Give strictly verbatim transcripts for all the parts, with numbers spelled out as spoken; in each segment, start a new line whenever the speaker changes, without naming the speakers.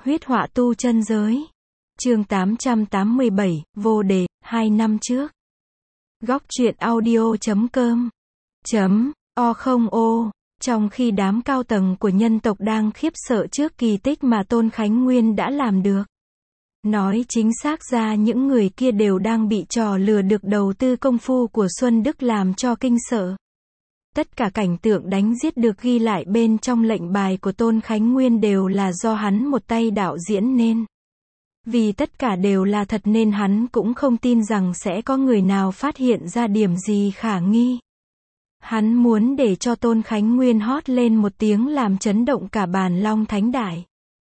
Huyết họa tu chân giới. Chương tám trăm tám mươi bảy, vô đề, hai năm trước. Góc truyện audio chấm com. Chấm, o không ô. Trong khi đám cao tầng của nhân tộc đang khiếp sợ trước kỳ tích mà Tôn Khánh Nguyên đã làm được. Nói chính xác ra những người kia đều đang bị trò lừa được đầu tư công phu của Xuân Đức làm cho kinh sợ. Tất cả cảnh tượng đánh giết được ghi lại bên trong lệnh bài của Tôn Khánh Nguyên đều là do hắn một tay đạo diễn nên. Vì tất cả đều là thật nên hắn cũng không tin rằng sẽ có người nào phát hiện ra điểm gì khả nghi. Hắn muốn để cho Tôn Khánh Nguyên hót lên một tiếng làm chấn động cả Bàn Long Thánh Đại.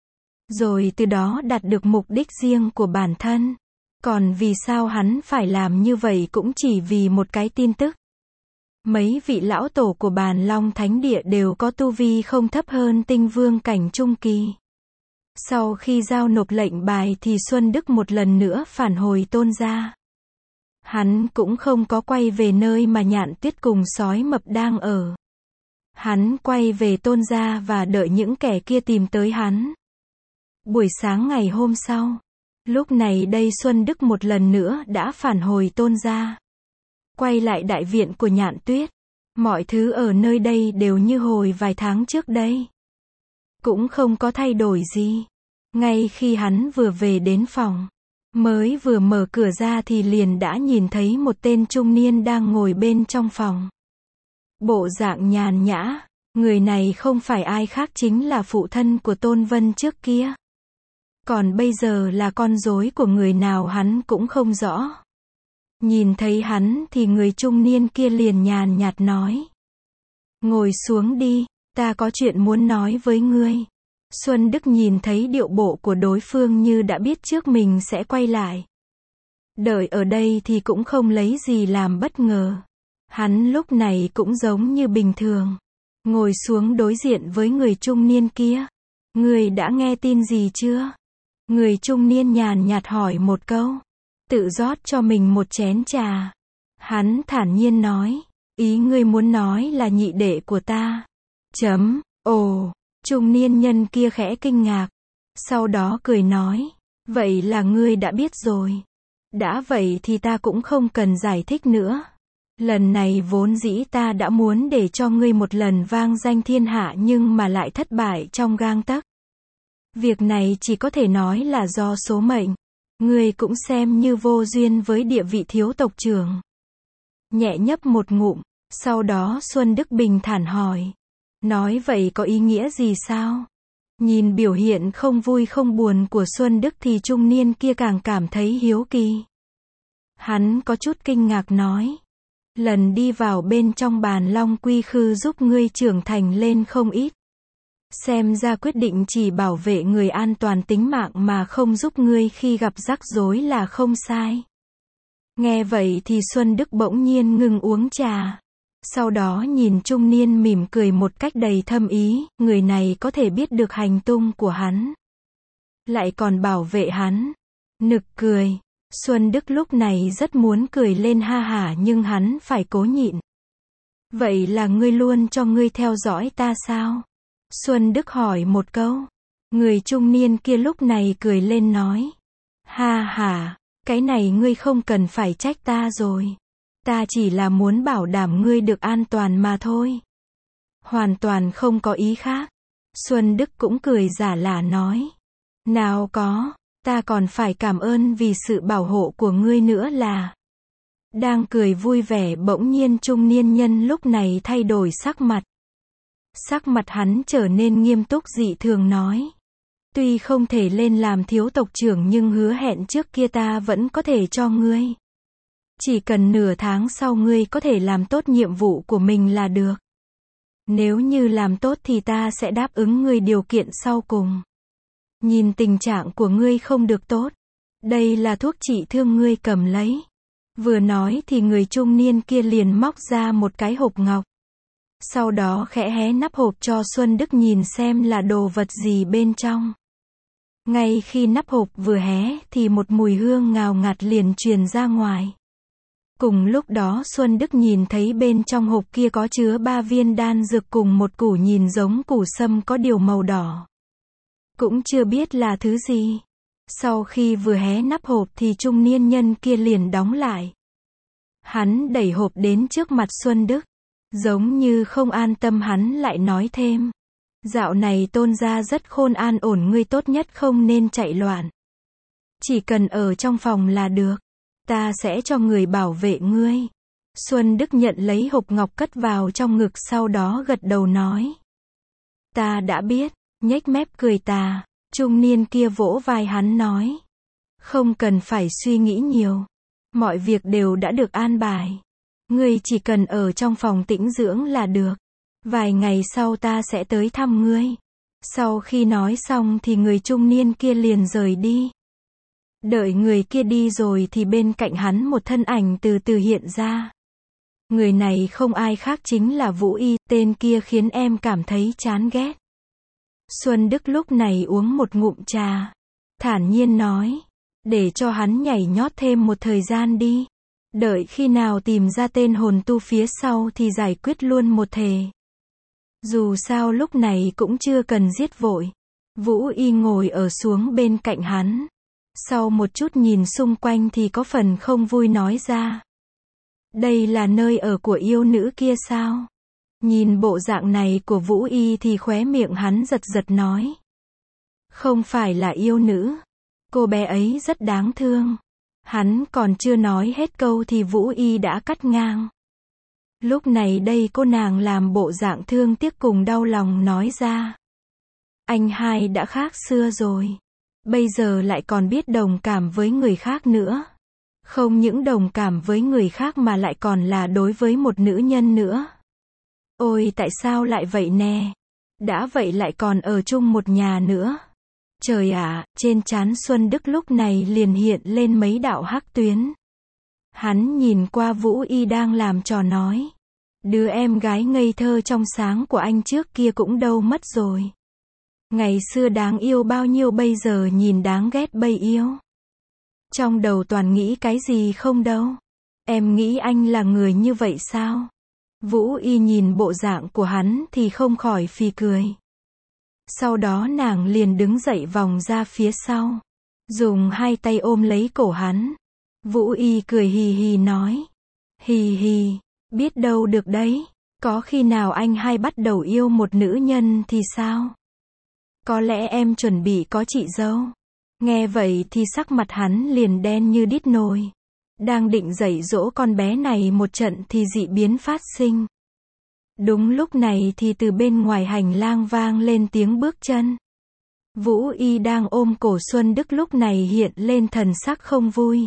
Rồi từ đó đạt được mục đích riêng của bản thân. Còn vì sao hắn phải làm như vậy cũng chỉ vì một cái tin tức. Mấy vị lão tổ của Bàn Long Thánh Địa đều có tu vi không thấp hơn tinh vương cảnh trung kỳ. Sau khi giao nộp lệnh bài thì Xuân Đức một lần nữa phản hồi Tôn gia. Hắn cũng không có quay về nơi mà Nhạn Tuyết cùng sói mập đang ở. Hắn quay về Tôn gia và đợi những kẻ kia tìm tới hắn. Buổi sáng ngày hôm sau, lúc này đây Xuân Đức một lần nữa đã phản hồi Tôn gia. Quay lại đại viện của Nhạn Tuyết. Mọi thứ ở nơi đây đều như hồi vài tháng trước đây. Cũng không có thay đổi gì. Ngay khi hắn vừa về đến phòng, mới vừa mở cửa ra thì liền đã nhìn thấy một tên trung niên đang ngồi bên trong phòng. Bộ dạng nhàn nhã, người này không phải ai khác chính là phụ thân của Tôn Vân trước kia. Còn bây giờ là con rối của người nào hắn cũng không rõ. Nhìn thấy hắn thì người trung niên kia liền nhàn nhạt nói. Ngồi xuống đi, ta có chuyện muốn nói với ngươi. Xuân Đức nhìn thấy điệu bộ của đối phương như đã biết trước mình sẽ quay lại. Đợi ở đây thì cũng không lấy gì làm bất ngờ. Hắn lúc này cũng giống như bình thường. Ngồi xuống đối diện với người trung niên kia. Ngươi đã nghe tin gì chưa? Người trung niên nhàn nhạt hỏi một câu. Tự rót cho mình một chén trà. Hắn thản nhiên nói. Ý ngươi muốn nói là nhị đệ của ta. Chấm, ồ. Trung niên nhân kia khẽ kinh ngạc. Sau đó cười nói. Vậy là ngươi đã biết rồi. Đã vậy thì ta cũng không cần giải thích nữa. Lần này vốn dĩ ta đã muốn để cho ngươi một lần vang danh thiên hạ nhưng mà lại thất bại trong gang tấc. Việc này chỉ có thể nói là do số mệnh. Ngươi cũng xem như vô duyên với địa vị thiếu tộc trưởng. Nhẹ nhấp một ngụm. Sau đó Xuân Đức bình thản hỏi. Nói vậy có ý nghĩa gì sao? Nhìn biểu hiện không vui không buồn của Xuân Đức thì trung niên kia càng cảm thấy hiếu kỳ. Hắn có chút kinh ngạc nói. Lần đi vào bên trong Bàn Long Quy Khư giúp ngươi trưởng thành lên không ít. Xem ra quyết định chỉ bảo vệ người an toàn tính mạng mà không giúp ngươi khi gặp rắc rối là không sai. Nghe vậy thì Xuân Đức bỗng nhiên ngừng uống trà. Sau đó nhìn trung niên mỉm cười một cách đầy thâm ý, người này có thể biết được hành tung của hắn. Lại còn bảo vệ hắn. Nực cười. Xuân Đức lúc này rất muốn cười lên ha hả nhưng hắn phải cố nhịn. Vậy là ngươi luôn cho ngươi theo dõi ta sao? Xuân Đức hỏi một câu. Người trung niên kia lúc này cười lên nói. Ha hả, cái này ngươi không cần phải trách ta rồi. Ta chỉ là muốn bảo đảm ngươi được an toàn mà thôi. Hoàn toàn không có ý khác. Xuân Đức cũng cười giả lả nói. Nào có, ta còn phải cảm ơn vì sự bảo hộ của ngươi nữa là. Đang cười vui vẻ bỗng nhiên trung niên nhân lúc này thay đổi sắc mặt. Sắc mặt hắn trở nên nghiêm túc dị thường nói. Tuy không thể lên làm thiếu tộc trưởng nhưng hứa hẹn trước kia ta vẫn có thể cho ngươi. Chỉ cần nửa tháng sau ngươi có thể làm tốt nhiệm vụ của mình là được. Nếu như làm tốt thì ta sẽ đáp ứng ngươi điều kiện sau cùng. Nhìn tình trạng của ngươi không được tốt. Đây là thuốc trị thương ngươi cầm lấy. Vừa nói thì người trung niên kia liền móc ra một cái hộp ngọc. Sau đó khẽ hé nắp hộp cho Xuân Đức nhìn xem là đồ vật gì bên trong. Ngay khi nắp hộp vừa hé thì một mùi hương ngào ngạt liền truyền ra ngoài. Cùng lúc đó Xuân Đức nhìn thấy bên trong hộp kia có chứa ba viên đan dược cùng một củ nhìn giống củ sâm có điều màu đỏ. cũng chưa biết là thứ gì. Sau khi vừa hé nắp hộp thì trung niên nhân kia liền đóng lại. Hắn đẩy hộp đến trước mặt Xuân Đức. Giống như không an tâm hắn lại nói thêm. Dạo này Tôn gia rất khôn an ổn, ngươi tốt nhất không nên chạy loạn. Chỉ cần ở trong phòng là được. Ta sẽ cho người bảo vệ ngươi. Xuân Đức nhận lấy hộp ngọc cất vào trong ngực, sau đó gật đầu nói. Ta đã biết, nhếch mép cười tà. Trung niên kia vỗ vai hắn nói. Không cần phải suy nghĩ nhiều. Mọi việc đều đã được an bài. Ngươi chỉ cần ở trong phòng tĩnh dưỡng là được. Vài ngày sau ta sẽ tới thăm ngươi. Sau khi nói xong thì người trung niên kia liền rời đi. Đợi người kia đi rồi thì bên cạnh hắn một thân ảnh từ từ hiện ra. Người này không ai khác chính là Vũ Y, tên kia khiến em cảm thấy chán ghét. Xuân Đức lúc này uống một ngụm trà. Thản nhiên nói. Để cho hắn nhảy nhót thêm một thời gian đi. Đợi khi nào tìm ra tên hồn tu phía sau thì giải quyết luôn một thể. Dù sao lúc này cũng chưa cần giết vội. Vũ Y ngồi ở xuống bên cạnh hắn. Sau một chút nhìn xung quanh thì có phần không vui nói ra. Đây là nơi ở của yêu nữ kia sao? Nhìn bộ dạng này của Vũ Y thì khóe miệng hắn giật giật nói. Không phải là yêu nữ. Cô bé ấy rất đáng thương. Hắn còn chưa nói hết câu thì Vũ Y đã cắt ngang. Lúc này đây cô nàng làm bộ dạng thương tiếc cùng đau lòng nói ra. Anh hai đã khác xưa rồi. Bây giờ lại còn biết đồng cảm với người khác nữa. Không những đồng cảm với người khác mà lại còn là đối với một nữ nhân nữa. Ôi tại sao lại vậy nè? Đã vậy lại còn ở chung một nhà nữa. Trời ạ, à, trên trán Xuân Đức lúc này liền hiện lên mấy đạo hắc tuyến. Hắn nhìn qua Vũ Y đang làm trò nói. Đứa em gái ngây thơ trong sáng của anh trước kia cũng đâu mất rồi. Ngày xưa đáng yêu bao nhiêu bây giờ nhìn đáng ghét bấy yêu. Trong đầu toàn nghĩ cái gì không đâu. Em nghĩ anh là người như vậy sao? Vũ Y nhìn bộ dạng của hắn thì không khỏi phì cười. Sau đó nàng liền đứng dậy vòng ra phía sau. Dùng hai tay ôm lấy cổ hắn. Vũ Y cười hì hì nói. Hì hì, biết đâu được đấy. Có khi nào anh hai bắt đầu yêu một nữ nhân thì sao? Có lẽ em chuẩn bị có chị dâu. Nghe vậy thì sắc mặt hắn liền đen như đít nồi. Đang định dạy dỗ con bé này một trận thì dị biến phát sinh. Đúng lúc này thì từ bên ngoài hành lang vang lên tiếng bước chân. Vũ Y đang ôm cổ Xuân Đức lúc này hiện lên thần sắc không vui.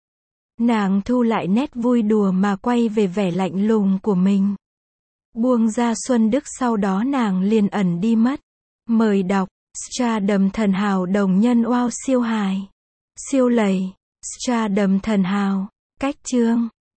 Nàng thu lại nét vui đùa mà quay về vẻ lạnh lùng của mình. Buông ra Xuân Đức, sau đó nàng liền ẩn đi mất. Mời đọc Stardom thần hào đồng nhân wow siêu hài. Siêu lầy. Stardom thần hào. Cách chương